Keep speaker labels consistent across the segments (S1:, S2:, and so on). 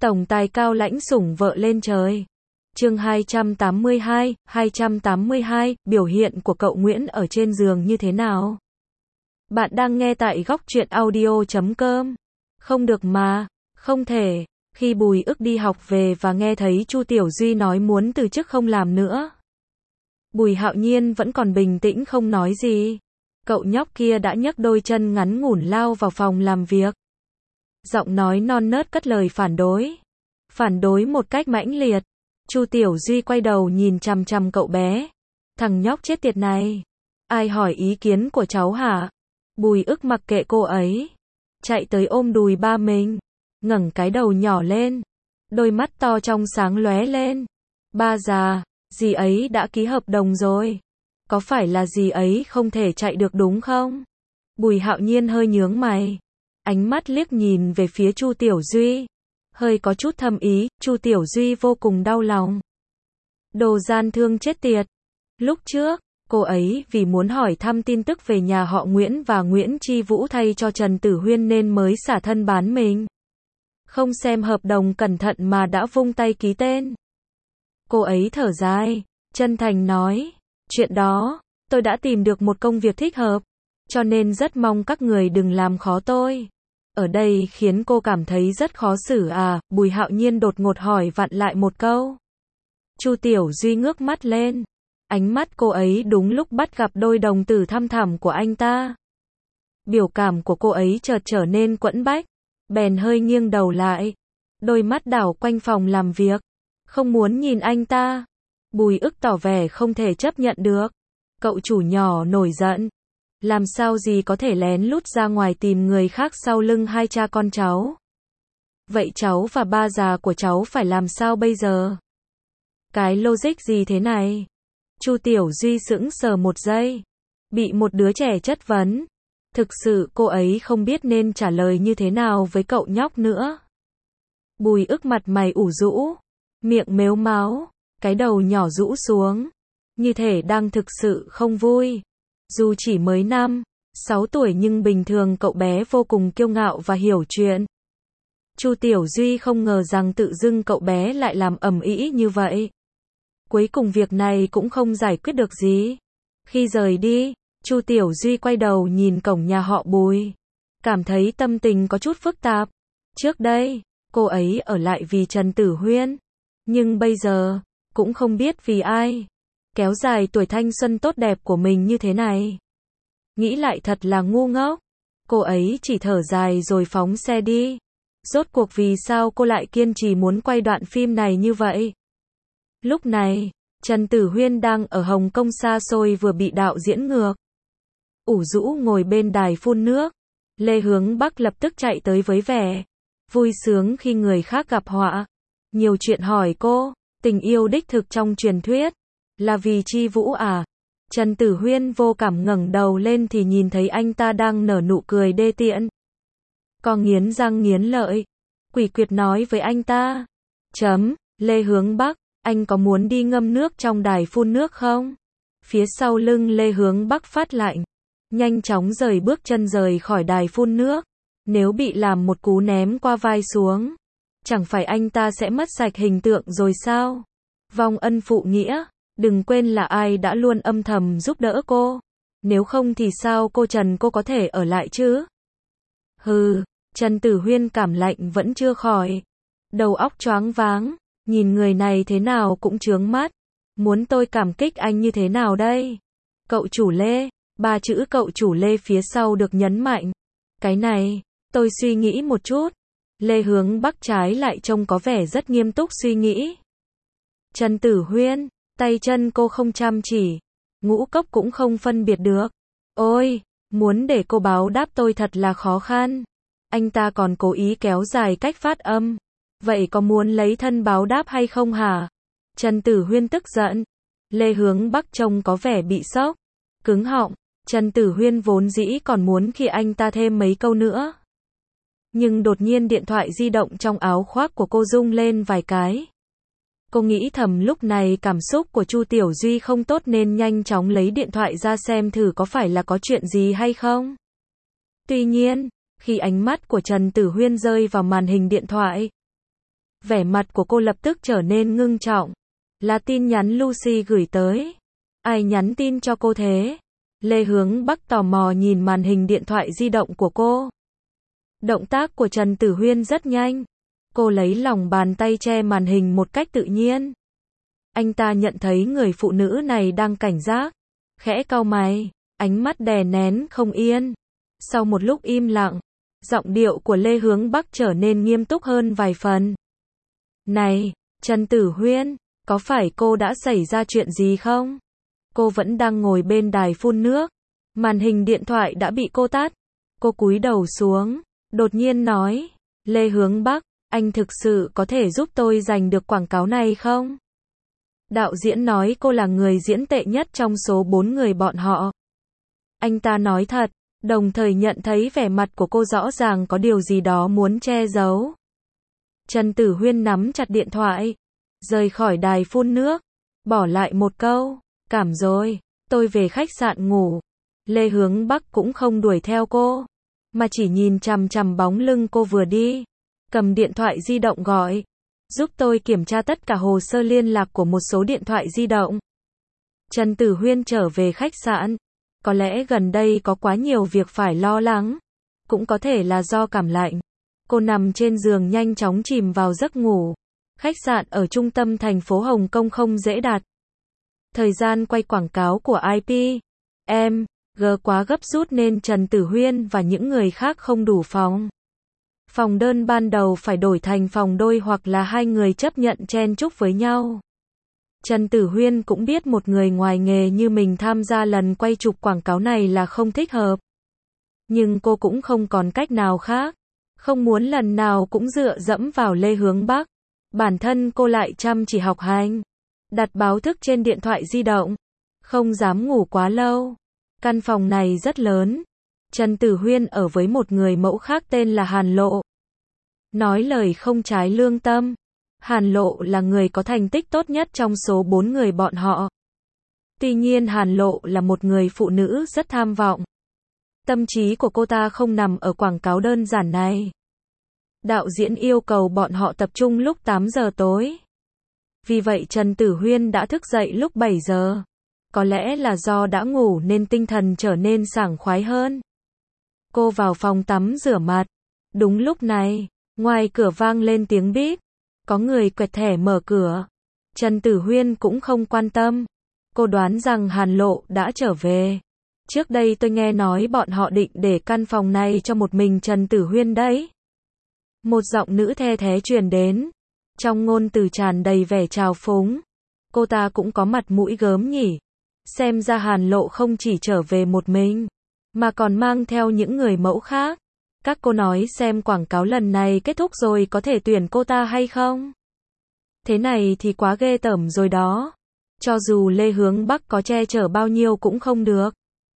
S1: Tổng tài cao lãnh sủng vợ lên trời. Chương 282, biểu hiện của cậu Nguyễn ở trên giường như thế nào? Bạn đang nghe tại góc truyện audio.com. Không được mà, không thể. Khi Bùi Ức đi học về và nghe thấy Chu Tiểu Duy nói muốn từ chức không làm nữa, Bùi Hạo Nhiên vẫn còn bình tĩnh không nói gì. Cậu nhóc kia đã nhấc đôi chân ngắn ngủn lao vào phòng làm việc. Giọng nói non nớt cất lời phản đối. Phản đối một cách mãnh liệt. Chu Tiểu Duy quay đầu nhìn chằm chằm cậu bé. Thằng nhóc chết tiệt này. Ai hỏi ý kiến của cháu hả? Bùi Ức mặc kệ cô ấy. Chạy tới ôm đùi ba mình. Ngẩng cái đầu nhỏ lên. Đôi mắt to trong sáng lóe lên. Ba già, dì ấy đã ký hợp đồng rồi. Có phải là dì ấy không thể chạy được đúng không? Bùi Hạo Nhiên hơi nhướng mày. Ánh mắt liếc nhìn về phía Chu Tiểu Duy. Hơi có chút thâm ý, Chu Tiểu Duy vô cùng đau lòng. Đồ gian thương chết tiệt. Lúc trước, cô ấy vì muốn hỏi thăm tin tức về nhà họ Nguyễn và Nguyễn Chi Vũ thay cho Trần Tử Huyên nên mới xả thân bán mình. Không xem hợp đồng cẩn thận mà đã vung tay ký tên. Cô ấy thở dài, chân thành nói, chuyện đó, tôi đã tìm được một công việc thích hợp, cho nên rất mong các người đừng làm khó tôi. Ở đây khiến cô cảm thấy rất khó xử à? Bùi Hạo Nhiên đột ngột hỏi vặn lại một câu. Chu Tiểu Duy ngước mắt lên. Ánh mắt cô ấy đúng lúc bắt gặp đôi đồng tử thăm thẳm của anh ta. Biểu cảm của cô ấy chợt trở nên quẫn bách. Bèn hơi nghiêng đầu lại. Đôi mắt đảo quanh phòng làm việc. Không muốn nhìn anh ta. Bùi Ức tỏ vẻ không thể chấp nhận được. Cậu chủ nhỏ nổi giận. Làm sao gì có thể lén lút ra ngoài tìm người khác sau lưng hai cha con cháu? Vậy cháu và ba già của cháu phải làm sao bây giờ? Cái logic gì thế này? Chu Tiểu Duy sững sờ một giây. Bị một đứa trẻ chất vấn. Thực sự cô ấy không biết nên trả lời như thế nào với cậu nhóc nữa. Bùi Ức mặt mày ủ rũ. Miệng mếu máo. Cái đầu nhỏ rũ xuống. Như thể đang thực sự không vui. Dù chỉ mới 6 tuổi nhưng bình thường cậu bé vô cùng kiêu ngạo và hiểu chuyện. Chu Tiểu Duy không ngờ rằng tự dưng cậu bé lại làm ầm ĩ như vậy. Cuối cùng việc này cũng không giải quyết được gì. Khi rời đi, Chu Tiểu Duy quay đầu nhìn cổng nhà họ Bùi. Cảm thấy tâm tình có chút phức tạp. Trước đây, cô ấy ở lại vì Trần Tử Huyên. Nhưng bây giờ, cũng không biết vì ai. Kéo dài tuổi thanh xuân tốt đẹp của mình như thế này. Nghĩ lại thật là ngu ngốc. Cô ấy chỉ thở dài rồi phóng xe đi. Rốt cuộc vì sao cô lại kiên trì muốn quay đoạn phim này như vậy? Lúc này, Trần Tử Huyên đang ở Hồng Kông xa xôi vừa bị đạo diễn ngược. Ủ rũ ngồi bên đài phun nước. Lê Hướng Bắc lập tức chạy tới với vẻ vui sướng khi người khác gặp họa. Nhiều chuyện hỏi cô, tình yêu đích thực trong truyền thuyết là vì Chi Vũ à? Trần Tử Huyên vô cảm ngẩng đầu lên thì nhìn thấy anh ta đang nở nụ cười đê tiện. Có nghiến răng nghiến lợi. Quỷ quyệt nói với anh ta. Lê Hướng Bắc, anh có muốn đi ngâm nước trong đài phun nước không? Phía sau lưng Lê Hướng Bắc phát lạnh. Nhanh chóng rời bước chân rời khỏi đài phun nước. Nếu bị làm một cú ném qua vai xuống, chẳng phải anh ta sẽ mất sạch hình tượng rồi sao? Vong ân phụ nghĩa. Đừng quên là ai đã luôn âm thầm giúp đỡ cô. Nếu không thì sao cô có thể ở lại chứ? Hừ, Trần Tử Huyên cảm lạnh vẫn chưa khỏi. Đầu óc choáng váng, nhìn người này thế nào cũng chướng mắt. Muốn tôi cảm kích anh như thế nào đây? Cậu chủ Lê, 3 chữ cậu chủ Lê phía sau được nhấn mạnh. Cái này, tôi suy nghĩ một chút. Lê Hướng Bắc trái lại trông có vẻ rất nghiêm túc suy nghĩ. Trần Tử Huyên, tay chân cô không chăm chỉ, ngũ cốc cũng không phân biệt được. Ôi, muốn để cô báo đáp tôi thật là khó khăn. Anh ta còn cố ý kéo dài cách phát âm. Vậy có muốn lấy thân báo đáp hay không hả? Trần Tử Huyên tức giận. Lê Hướng Bắc trông có vẻ bị sốc, cứng họng. Trần Tử Huyên vốn dĩ còn muốn khi anh ta thêm mấy câu nữa. Nhưng đột nhiên điện thoại di động trong áo khoác của cô rung lên vài cái. Cô nghĩ thầm lúc này cảm xúc của Chu Tiểu Duy không tốt nên nhanh chóng lấy điện thoại ra xem thử có phải là có chuyện gì hay không. Tuy nhiên, khi ánh mắt của Trần Tử Huyên rơi vào màn hình điện thoại, Vẻ mặt của cô lập tức trở nên ngưng trọng. Là tin nhắn Lucy gửi tới. Ai nhắn tin cho cô thế? Lê Hướng Bắc tò mò nhìn màn hình điện thoại di động của cô. Động tác của Trần Tử Huyên rất nhanh. Cô lấy lòng bàn tay che màn hình một cách tự nhiên. Anh ta nhận thấy người phụ nữ này đang cảnh giác. Khẽ cau mày, ánh mắt đè nén không yên. Sau một lúc im lặng, giọng điệu của Lê Hướng Bắc trở nên nghiêm túc hơn vài phần. Này, Trần Tử Huyên, có phải cô đã xảy ra chuyện gì không? Cô vẫn đang ngồi bên đài phun nước. Màn hình điện thoại đã bị cô tắt. Cô cúi đầu xuống, đột nhiên nói, Lê Hướng Bắc, anh thực sự có thể giúp tôi giành được quảng cáo này không? Đạo diễn nói cô là người diễn tệ nhất trong số 4 người bọn họ. Anh ta nói thật, đồng thời nhận thấy vẻ mặt của cô rõ ràng có điều gì đó muốn che giấu. Trần Tử Huyên nắm chặt điện thoại, rời khỏi đài phun nước, bỏ lại một câu, cảm rồi, tôi về khách sạn ngủ. Lê Hướng Bắc cũng không đuổi theo cô, mà chỉ nhìn chằm chằm bóng lưng cô vừa đi, cầm điện thoại di động gọi, giúp tôi kiểm tra tất cả hồ sơ liên lạc của một số điện thoại di động. Trần Tử Huyên trở về khách sạn, có lẽ gần đây có quá nhiều việc phải lo lắng, cũng có thể là do cảm lạnh. Cô nằm trên giường nhanh chóng chìm vào giấc ngủ. Khách sạn ở trung tâm thành phố Hồng Kông không dễ đạt. Thời gian quay quảng cáo của IP, G quá gấp rút nên Trần Tử Huyên và những người khác không đủ phòng. Phòng đơn ban đầu phải đổi thành phòng đôi hoặc là 2 người chấp nhận chen chúc với nhau. Trần Tử Huyên cũng biết một người ngoài nghề như mình tham gia lần quay chụp quảng cáo này là không thích hợp. Nhưng cô cũng không còn cách nào khác. Không muốn lần nào cũng dựa dẫm vào Lê Hướng Bắc. Bản thân cô lại chăm chỉ học hành. Đặt báo thức trên điện thoại di động. Không dám ngủ quá lâu. Căn phòng này rất lớn. Trần Tử Huyên ở với một người mẫu khác tên là Hàn Lộ. Nói lời không trái lương tâm. Hàn Lộ là người có thành tích tốt nhất trong số 4 người bọn họ. Tuy nhiên Hàn Lộ là một người phụ nữ rất tham vọng. Tâm trí của cô ta không nằm ở quảng cáo đơn giản này. Đạo diễn yêu cầu bọn họ tập trung lúc 8 giờ tối. Vì vậy Trần Tử Huyên đã thức dậy lúc 7 giờ. Có lẽ là do đã ngủ nên tinh thần trở nên sảng khoái hơn. Cô vào phòng tắm rửa mặt. Đúng lúc này, ngoài cửa vang lên tiếng bíp. Có người quẹt thẻ mở cửa. Trần Tử Huyên cũng không quan tâm. Cô đoán rằng Hàn Lộ đã trở về. Trước đây tôi nghe nói bọn họ định để căn phòng này cho một mình Trần Tử Huyên đấy. Một giọng nữ the thé truyền đến. Trong ngôn từ tràn đầy vẻ trào phúng. Cô ta cũng có mặt mũi gớm nhỉ. Xem ra Hàn Lộ không chỉ trở về một mình, mà còn mang theo những người mẫu khác. Các cô nói xem quảng cáo lần này kết thúc rồi có thể tuyển cô ta hay không? Thế này thì quá ghê tởm rồi đó. Cho dù Lê Hướng Bắc có che chở bao nhiêu cũng không được.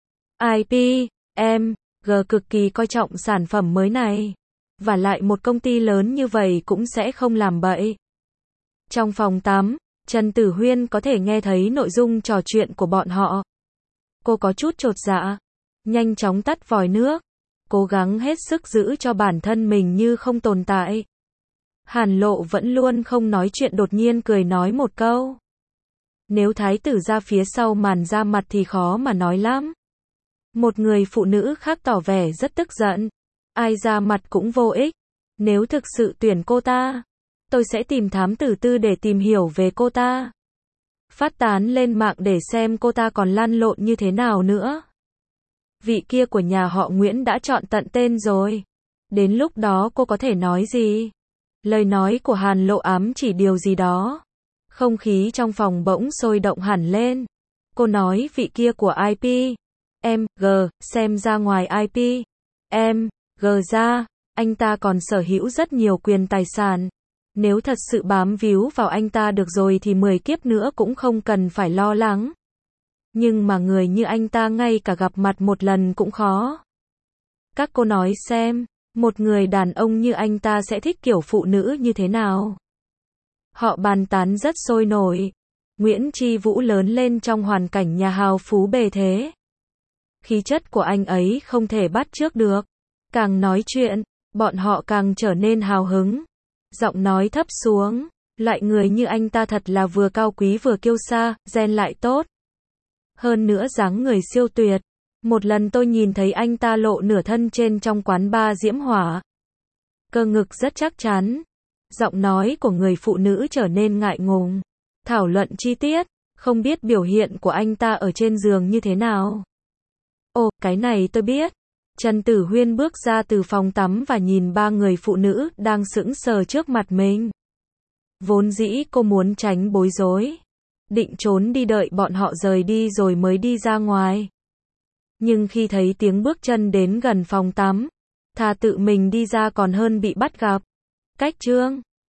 S1: IP, G cực kỳ coi trọng sản phẩm mới này. Và lại một công ty lớn như vậy cũng sẽ không làm bậy. Trong phòng tắm, Trần Tử Huyên có thể nghe thấy nội dung trò chuyện của bọn họ. Cô có chút chột dạ. Nhanh chóng tắt vòi nước. Cố gắng hết sức giữ cho bản thân mình như không tồn tại. Hàn Lộ vẫn luôn không nói chuyện đột nhiên cười nói một câu. Nếu thái tử ra phía sau màn ra mặt thì khó mà nói lắm. Một người phụ nữ khác tỏ vẻ rất tức giận. Ai ra mặt cũng vô ích. Nếu thực sự tuyển cô ta, tôi sẽ tìm thám tử tư để tìm hiểu về cô ta. Phát tán lên mạng để xem cô ta còn lăn lộn như thế nào nữa. Vị kia của nhà họ Nguyễn đã chọn tận tên rồi. Đến lúc đó cô có thể nói gì? Lời nói của Hàn Lộ ám chỉ điều gì đó. Không khí trong phòng bỗng sôi động hẳn lên. Cô nói vị kia của IP, G, xem ra ngoài IP, G ra, anh ta còn sở hữu rất nhiều quyền tài sản. Nếu thật sự bám víu vào anh ta được rồi thì 10 kiếp nữa cũng không cần phải lo lắng. Nhưng mà người như anh ta ngay cả gặp mặt một lần cũng khó. Các cô nói xem, một người đàn ông như anh ta sẽ thích kiểu phụ nữ như thế nào? Họ bàn tán rất sôi nổi. Nguyễn Chi Vũ lớn lên trong hoàn cảnh nhà hào phú bề thế. Khí chất của anh ấy không thể bắt chước được. Càng nói chuyện, bọn họ càng trở nên hào hứng. Giọng nói thấp xuống. Loại người như anh ta thật là vừa cao quý vừa kiêu sa, gen lại tốt. Hơn nữa dáng người siêu tuyệt. Một lần tôi nhìn thấy anh ta lộ nửa thân trên trong quán bar Diễm Hỏa. Cơ ngực rất chắc chắn. Giọng nói của người phụ nữ trở nên ngại ngùng. Thảo luận chi tiết. Không biết biểu hiện của anh ta ở trên giường như thế nào. Ồ, cái này tôi biết. Trần Tử Huyên bước ra từ phòng tắm và nhìn ba người phụ nữ đang sững sờ trước mặt mình. Vốn dĩ cô muốn tránh bối rối. Định trốn đi đợi bọn họ rời đi rồi mới đi ra ngoài. Nhưng khi thấy tiếng bước chân đến gần phòng tắm, thà tự mình đi ra còn hơn bị bắt gặp. Cách chương